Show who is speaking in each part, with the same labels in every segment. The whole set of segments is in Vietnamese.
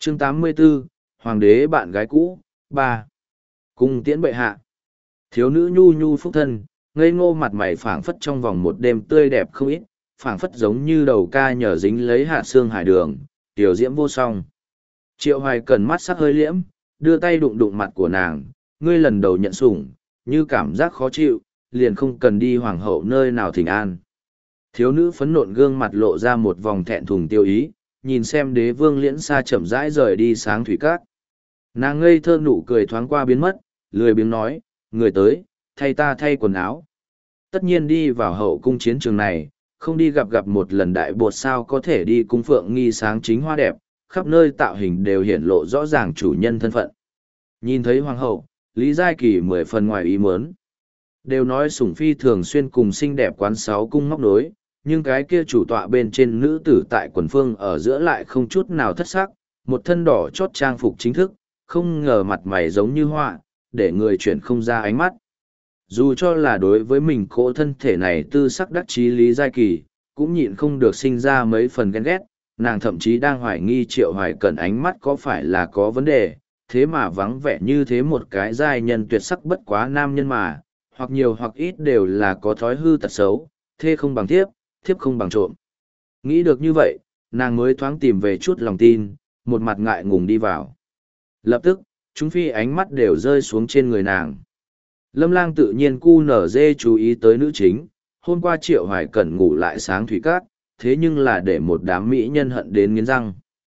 Speaker 1: Chương 84, Hoàng đế bạn gái cũ, 3. Cung tiễn bệ hạ. Thiếu nữ nhu nhu phúc thân, ngây ngô mặt mày phảng phất trong vòng một đêm tươi đẹp không ít, phảng phất giống như đầu ca nhờ dính lấy hạt xương hải đường, tiểu diễm vô song. Triệu Hoài Cẩn mắt sắc hơi liễm, đưa tay đụng đụng mặt của nàng, ngươi lần đầu nhận sủng, như cảm giác khó chịu, liền không cần đi hoàng hậu nơi nào thỉnh an. Thiếu nữ phấn nộn gương mặt lộ ra một vòng thẹn thùng tiêu ý, nhìn xem đế vương liễn xa chậm rãi rời đi sáng thủy cát. Nàng ngây thơ nụ cười thoáng qua biến mất, lười biếng nói, người tới, thay ta thay quần áo. Tất nhiên đi vào hậu cung chiến trường này, không đi gặp gặp một lần đại bột sao có thể đi cung phượng nghi sáng chính hoa đẹp, khắp nơi tạo hình đều hiển lộ rõ ràng chủ nhân thân phận. Nhìn thấy hoàng hậu, Lý Giai Kỳ 10 phần ngoài ý muốn. Đều nói sủng phi thường xuyên cùng xinh đẹp quán sáu cung móc đối, nhưng cái kia chủ tọa bên trên nữ tử tại quần phương ở giữa lại không chút nào thất sắc, một thân đỏ chót trang phục chính thức, không ngờ mặt mày giống như họa, để người chuyển không ra ánh mắt. Dù cho là đối với mình cỗ thân thể này tư sắc đắc chí Lý Giai Kỳ, cũng nhịn không được sinh ra mấy phần ghen ghét, nàng thậm chí đang hoài nghi Triệu Hoài Cẩn ánh mắt có phải là có vấn đề, thế mà vắng vẻ như thế một cái giai nhân tuyệt sắc bất quá nam nhân mà, hoặc nhiều hoặc ít đều là có thói hư tật xấu, thê không bằng thiếp, thiếp không bằng trộm. Nghĩ được như vậy, nàng mới thoáng tìm về chút lòng tin, một mặt ngại ngùng đi vào. Lập tức, chúng phi ánh mắt đều rơi xuống trên người nàng. Lâm Lang tự nhiên cu nở dê chú ý tới nữ chính, hôm qua Triệu Hoài Cẩn ngủ lại sáng thủy cát, thế nhưng là để một đám mỹ nhân hận đến nghiến răng.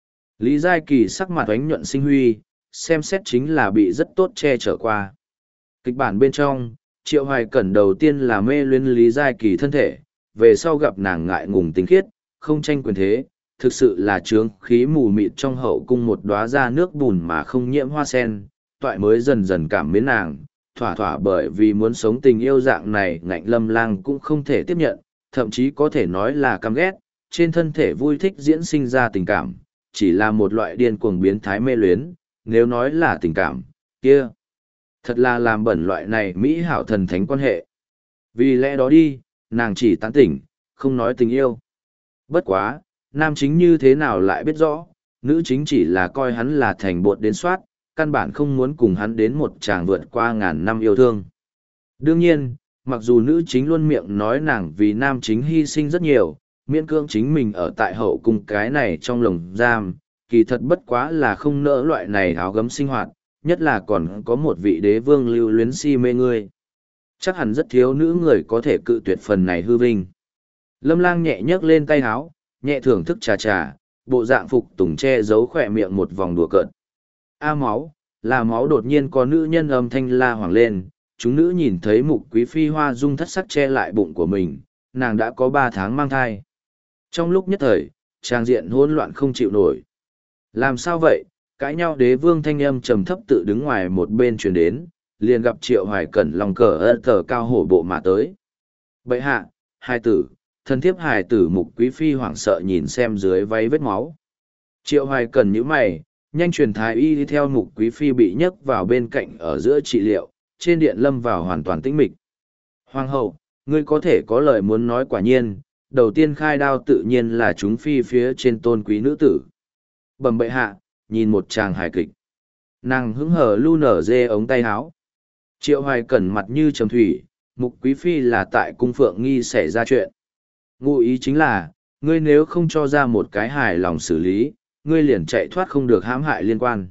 Speaker 1: Lý Giai Kỳ sắc mặt ánh nhuận sinh huy, xem xét chính là bị rất tốt che chở qua. Kịch bản bên trong, Triệu Hoài Cẩn đầu tiên là mê luyến Lý Giai Kỳ thân thể, về sau gặp nàng ngại ngùng tính khiết, không tranh quyền thế, thực sự là trướng khí mù mịt trong hậu cung một đóa ra nước bùn mà không nhiễm hoa sen, toại mới dần dần cảm mến nàng, thỏa thỏa bởi vì muốn sống tình yêu dạng này ngạnh Lâm Lang cũng không thể tiếp nhận, thậm chí có thể nói là căm ghét, trên thân thể vui thích diễn sinh ra tình cảm, chỉ là một loại điên cuồng biến thái mê luyến, nếu nói là tình cảm, kia. Thật là làm bẩn loại này mỹ hảo thần thánh quan hệ. Vì lẽ đó đi, nàng chỉ tán tỉnh, không nói tình yêu. Bất quá, nam chính như thế nào lại biết rõ, nữ chính chỉ là coi hắn là thành bột đến soát, căn bản không muốn cùng hắn đến một tràng vượt qua ngàn năm yêu thương. Đương nhiên, mặc dù nữ chính luôn miệng nói nàng vì nam chính hy sinh rất nhiều, miễn cưỡng chính mình ở tại hậu cung cái này trong lồng giam, kỳ thật bất quá là không nỡ loại này áo gấm sinh hoạt, nhất là còn có một vị đế vương lưu luyến si mê ngươi. Chắc hẳn rất thiếu nữ người có thể cự tuyệt phần này hư vinh. Lâm Lang nhẹ nhấc lên tay háo, nhẹ thưởng thức trà trà, bộ dạng phục tùng che giấu khỏe miệng một vòng đùa cợt. A máu, là máu đột nhiên có nữ nhân âm thanh la hoàng lên, chúng nữ nhìn thấy Mục Quý Phi hoa dung thất sắc che lại bụng của mình, nàng đã có 3 tháng mang thai. Trong lúc nhất thời, trang diện hỗn loạn không chịu nổi. Làm sao vậy? Cãi nhau đế vương thanh âm trầm thấp tự đứng ngoài một bên truyền đến, liền gặp Triệu Hoài Cẩn lòng cờ tờ cao hổ bộ mà tới. Bệ hạ, hài tử, thân thiếp hài tử Mục Quý Phi hoảng sợ nhìn xem dưới váy vết máu. Triệu Hoài Cẩn nhíu mày, nhanh truyền thái y đi theo Mục Quý Phi bị nhấc vào bên cạnh ở giữa trị liệu, trên điện lâm vào hoàn toàn tĩnh mịch. Hoàng hậu, ngươi có thể có lời muốn nói quả nhiên, đầu tiên khai đao tự nhiên là chúng phi phía trên tôn quý nữ tử. Bẩm bệ hạ, nhìn một chàng hài kịch. Nàng hứng hở lu nở dê ống tay áo. Triệu Hoài Cẩn mặt như trầm thủy, Mục Quý Phi là tại cung phượng nghi xảy ra chuyện. Ngụ ý chính là, ngươi nếu không cho ra một cái hài lòng xử lý, ngươi liền chạy thoát không được hãm hại liên quan.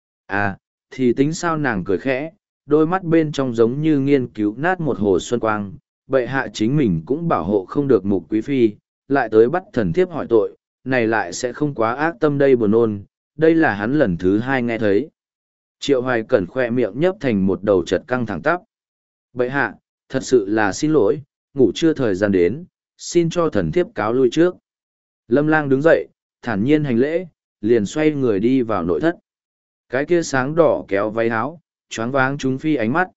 Speaker 1: À, thì tính sao nàng cười khẽ, đôi mắt bên trong giống như nghiên cứu nát một hồ xuân quang, bệ hạ chính mình cũng bảo hộ không được Mục Quý Phi, lại tới bắt thần thiếp hỏi tội, này lại sẽ không quá ác tâm đây buồn ôn, đây là hắn lần thứ 2 nghe thấy. Triệu Hoài Cẩn khoe miệng nhấp thành một đầu chật căng thẳng tắp. Bệ hạ, thật sự là xin lỗi, ngủ chưa thời gian đến, xin cho thần thiếp cáo lui trước. Lâm Lang đứng dậy, thản nhiên hành lễ, liền xoay người đi vào nội thất. Cái kia sáng đỏ kéo váy áo, choáng váng chúng phi ánh mắt.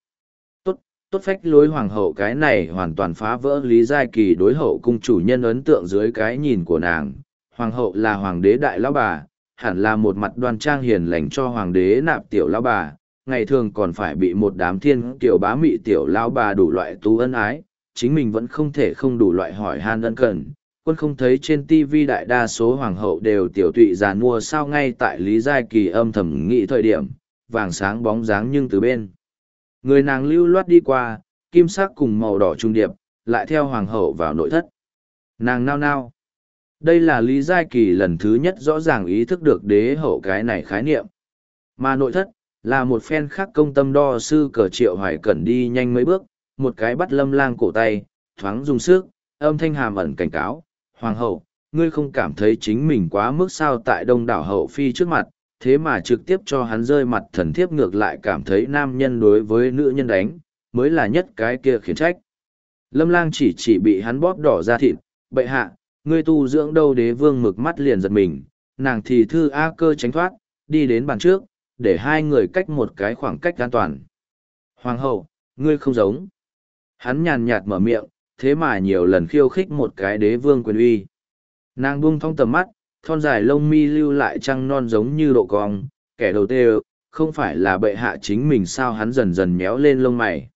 Speaker 1: Tốt phách lối hoàng hậu cái này hoàn toàn phá vỡ Lý Giai Kỳ đối hậu cung chủ nhân ấn tượng dưới cái nhìn của nàng. Hoàng hậu là hoàng đế đại lão bà, hẳn là một mặt đoan trang hiền lành cho hoàng đế nạp tiểu lão bà, ngày thường còn phải bị một đám thiên tiểu bá mị tiểu lão bà đủ loại tú ân ái, chính mình vẫn không thể không đủ loại hỏi han ân cần, quân không thấy trên TV đại đa số hoàng hậu đều tiểu tụy giàn mua sao ngay tại Lý Giai Kỳ âm thầm nghĩ thời điểm, vàng sáng bóng dáng nhưng từ bên. Người nàng lưu loát đi qua, kim sắc cùng màu đỏ trung điệp, lại theo hoàng hậu vào nội thất. Nàng nao nao. Đây là Lý Giai Kỳ lần thứ nhất rõ ràng ý thức được đế hậu cái này khái niệm. Mà nội thất, là một phen khác công tâm đo sư cờ Triệu Hoài Cẩn đi nhanh mấy bước, một cái bắt Lâm Lang cổ tay, thoáng dùng sức, âm thanh hàm ẩn cảnh cáo, hoàng hậu, ngươi không cảm thấy chính mình quá mức sao tại đông đảo hậu phi trước mặt, thế mà trực tiếp cho hắn rơi mặt thần thiếp ngược lại cảm thấy nam nhân đối với nữ nhân đánh, mới là nhất cái kia khiển trách. Lâm Lang chỉ bị hắn bóp đỏ ra thịt, bệ hạ, ngươi tu dưỡng đâu đế vương mực mắt liền giật mình, nàng thì thư A Cơ tránh thoát, đi đến bàn trước, để hai người cách một cái khoảng cách an toàn. Hoàng hậu, ngươi không giống. Hắn nhàn nhạt mở miệng, thế mà nhiều lần khiêu khích một cái đế vương quyền uy. Nàng buông thong tầm mắt, thon dài lông mi lưu lại trăng non giống như độ cong, kẻ đầu tê không phải là bệ hạ chính mình sao hắn dần dần méo lên lông mày.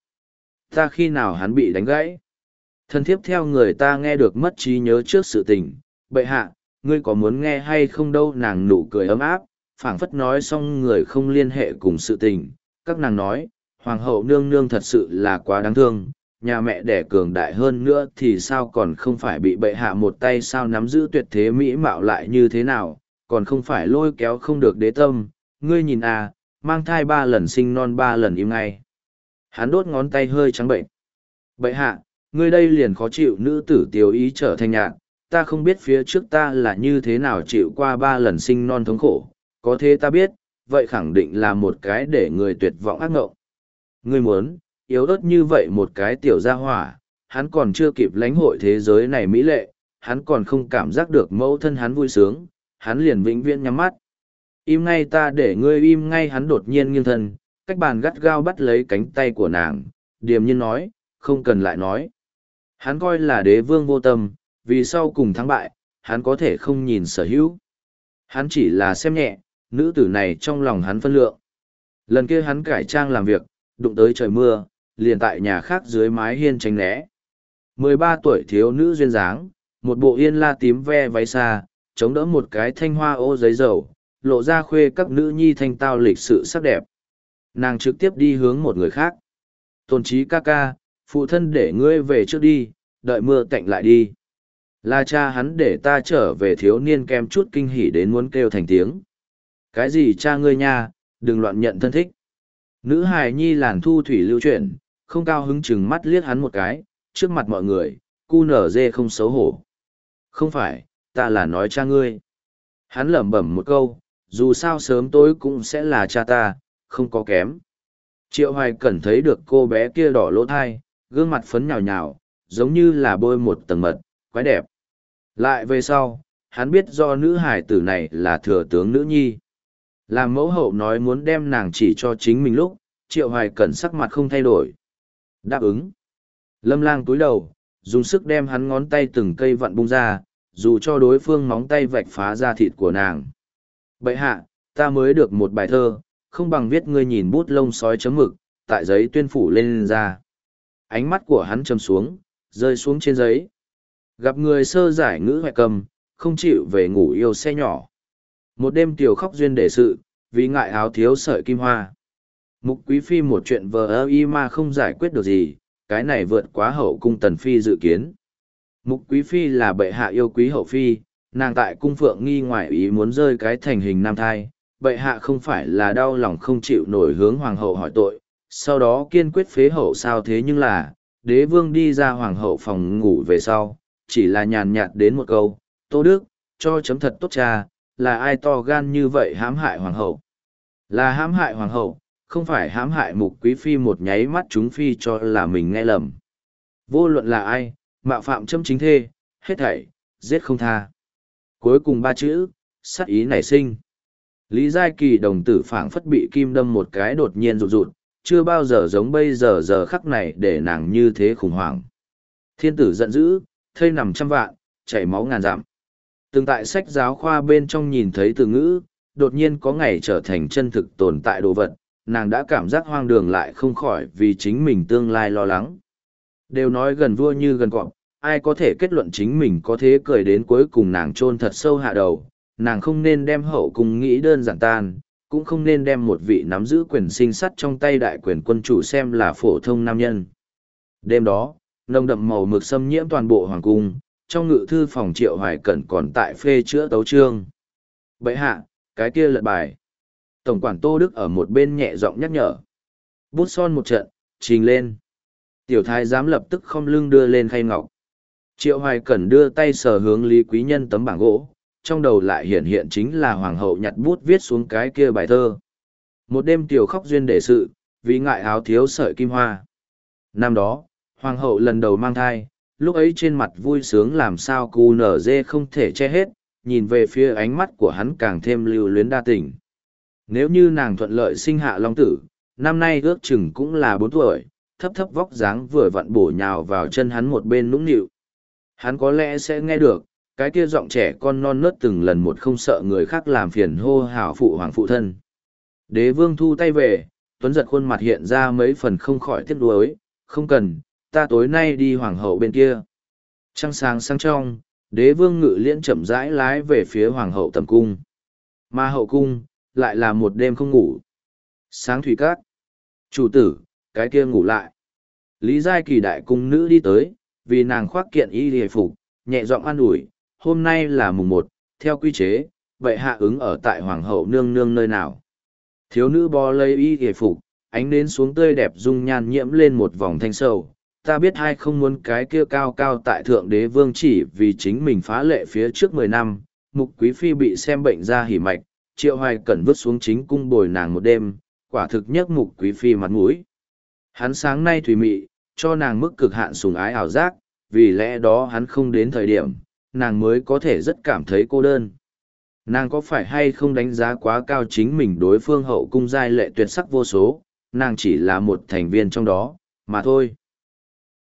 Speaker 1: Ta khi nào hắn bị đánh gãy? Thân thiếp theo người ta nghe được mất trí nhớ trước sự tình, bệ hạ, ngươi có muốn nghe hay không đâu nàng nụ cười ấm áp, phảng phất nói xong người không liên hệ cùng sự tình, các nàng nói, hoàng hậu nương nương thật sự là quá đáng thương, nhà mẹ đẻ cường đại hơn nữa thì sao còn không phải bị bệ hạ một tay sao nắm giữ tuyệt thế mỹ mạo lại như thế nào, còn không phải lôi kéo không được đế tâm, ngươi nhìn à, mang thai 3 lần sinh non 3 lần im ngay. Hắn đốt ngón tay hơi trắng bệnh. Bệ hạ, ngươi đây liền khó chịu nữ tử tiêu ý trở thành nhạn, ta không biết phía trước ta là như thế nào chịu qua 3 lần sinh non thống khổ, có thế ta biết, vậy khẳng định là một cái để người tuyệt vọng ác ngộng. Ngươi muốn, yếu ớt như vậy một cái tiểu gia hỏa, hắn còn chưa kịp lãnh hội thế giới này mỹ lệ, hắn còn không cảm giác được mẫu thân hắn vui sướng, hắn liền vĩnh viễn nhắm mắt. Im ngay ta để ngươi im ngay hắn đột nhiên nghiêng thân, cách bàn gắt gao bắt lấy cánh tay của nàng, điềm nhiên nói, không cần lại nói. Hắn coi là đế vương vô tâm, vì sau cùng thắng bại, hắn có thể không nhìn sở hữu. Hắn chỉ là xem nhẹ, nữ tử này trong lòng hắn phân lượng. Lần kia hắn cải trang làm việc, đụng tới trời mưa, liền tại nhà khác dưới mái hiên tránh né. 13 tuổi thiếu nữ duyên dáng, một bộ yên la tím ve váy xa, chống đỡ một cái thanh hoa ô giấy dầu, lộ ra khuê các nữ nhi thanh tao lịch sự sắc đẹp. Nàng trực tiếp đi hướng một người khác. Tôn trí ca ca, phụ thân để ngươi về trước đi, đợi mưa tạnh lại đi. Là cha hắn để ta trở về thiếu niên kem chút kinh hỉ đến muốn kêu thành tiếng. Cái gì cha ngươi nha, đừng loạn nhận thân thích. Nữ hài nhi làn thu thủy lưu chuyển, không cao hứng chừng mắt liếc hắn một cái, trước mặt mọi người, cu nở dê không xấu hổ. Không phải, ta là nói cha ngươi. Hắn lẩm bẩm một câu, dù sao sớm tối cũng sẽ là cha ta, không có kém. Triệu Hoài Cẩn thấy được cô bé kia đỏ lỗ thai, gương mặt phấn nhào nhào, giống như là bôi một tầng mật, quái đẹp. Lại về sau, hắn biết do nữ hài tử này là thừa tướng nữ nhi. Làm mẫu hậu nói muốn đem nàng chỉ cho chính mình lúc, Triệu Hoài Cẩn sắc mặt không thay đổi. Đáp ứng. Lâm Lang túi đầu, dùng sức đem hắn ngón tay từng cây vặn bung ra, dù cho đối phương móng tay vạch phá da thịt của nàng. Bậy hạ, ta mới được một bài thơ, không bằng viết ngươi nhìn bút lông sói chấm mực, tại giấy tuyên phủ lên ra. Ánh mắt của hắn chầm xuống, rơi xuống trên giấy. Gặp người sơ giải ngữ hoại cầm, không chịu về ngủ yêu xe nhỏ. Một đêm tiểu khóc duyên để sự, vì ngại áo thiếu sợi kim hoa. Mục quý phi một chuyện vờ ơ y mà không giải quyết được gì, cái này vượt quá hậu cung tần phi dự kiến. Mục quý phi là bệ hạ yêu quý hậu phi, nàng tại cung phượng nghi ngoại ý muốn rơi cái thành hình nam thai. Bệ hạ không phải là đau lòng không chịu nổi hướng hoàng hậu hỏi tội, sau đó kiên quyết phế hậu sao thế nhưng là, đế vương đi ra hoàng hậu phòng ngủ về sau, chỉ là nhàn nhạt đến một câu, Tô Đức, cho chấm thật tốt cha, là ai to gan như vậy hãm hại hoàng hậu? Là hãm hại hoàng hậu, không phải hãm hại mục quý phi một nháy mắt chúng phi cho là mình nghe lầm. Vô luận là ai, mạo phạm châm chính thê, hết thảy, giết không tha. Cuối cùng 3 chữ, sát ý nảy sinh. Lý Giai Kỳ đồng tử phảng phất bị kim đâm một cái đột nhiên rụt rụt, chưa bao giờ giống bây giờ giờ khắc này để nàng như thế khủng hoảng. Thiên tử giận dữ, thây nằm trăm vạn, chảy máu ngàn dặm. Từng tại sách giáo khoa bên trong nhìn thấy từ ngữ, đột nhiên có ngày trở thành chân thực tồn tại đồ vật, nàng đã cảm giác hoang đường lại không khỏi vì chính mình tương lai lo lắng. Đều nói gần vua như gần cọp, ai có thể kết luận chính mình có thế cười đến cuối cùng nàng chôn thật sâu hạ đầu, nàng không nên đem hậu cung nghĩ đơn giản tan, cũng không nên đem một vị nắm giữ quyền sinh sắt trong tay đại quyền quân chủ xem là phổ thông nam nhân. Đêm đó, nồng đậm màu mực xâm nhiễm toàn bộ hoàng cung, trong ngự thư phòng Triệu Hoài Cẩn còn tại phê chữa tấu chương. Bệ hạ, cái kia lật bài. Tổng quản Tô Đức ở một bên nhẹ giọng nhắc nhở. Bút son một trận, trình lên. Tiểu thái giám lập tức khom lưng đưa lên khay ngọc. Triệu Hoài Cẩn đưa tay sờ hướng Lý Quý Nhân tấm bảng gỗ, trong đầu lại hiện hiện chính là hoàng hậu nhặt bút viết xuống cái kia bài thơ. Một đêm tiểu khóc duyên để sự, vì ngại áo thiếu sợi kim hoa. Năm đó, hoàng hậu lần đầu mang thai, lúc ấy trên mặt vui sướng làm sao cu nở dê không thể che hết, nhìn về phía ánh mắt của hắn càng thêm lưu luyến đa tình. Nếu như nàng thuận lợi sinh hạ long tử, năm nay ước chừng cũng là 4 tuổi, thấp thấp vóc dáng vừa vặn bổ nhào vào chân hắn một bên nũng nịu. Hắn có lẽ sẽ nghe được, cái kia giọng trẻ con non nớt từng lần một không sợ người khác làm phiền hô hào phụ hoàng phụ thân. Đế vương thu tay về, Tuấn giật khuôn mặt hiện ra mấy phần không khỏi tiếc nuối, không cần, ta tối nay đi hoàng hậu bên kia. Trăng sáng sáng trong, đế vương ngự liễn chậm rãi lái về phía hoàng hậu tầm cung. Mà hậu cung, lại là một đêm không ngủ. Sáng thủy cát. Chủ tử, cái kia ngủ lại. Lý Giai Kỳ đại cung nữ đi tới, vì nàng khoác kiện y hề phục, nhẹ giọng an ủi, hôm nay là mùng 1, theo quy chế, vậy hạ ứng ở tại hoàng hậu nương nương nơi nào. Thiếu nữ bò lấy y hề phục, ánh nến xuống tươi đẹp dung nhan nhiễm lên một vòng thanh sầu. Ta biết hai không muốn cái kia cao cao tại thượng đế vương chỉ vì chính mình phá lệ phía trước 10 năm, mục quý phi bị xem bệnh ra hỉ mạch, Triệu Hoài Cẩn vứt xuống chính cung bồi nàng một đêm, quả thực nhất mục quý phi mặt mũi. Hắn sáng nay thủy mị, cho nàng mức cực hạn sủng ái ảo giác, vì lẽ đó hắn không đến thời điểm, nàng mới có thể rất cảm thấy cô đơn. Nàng có phải hay không đánh giá quá cao chính mình đối phương hậu cung giai lệ tuyệt sắc vô số, nàng chỉ là một thành viên trong đó, mà thôi.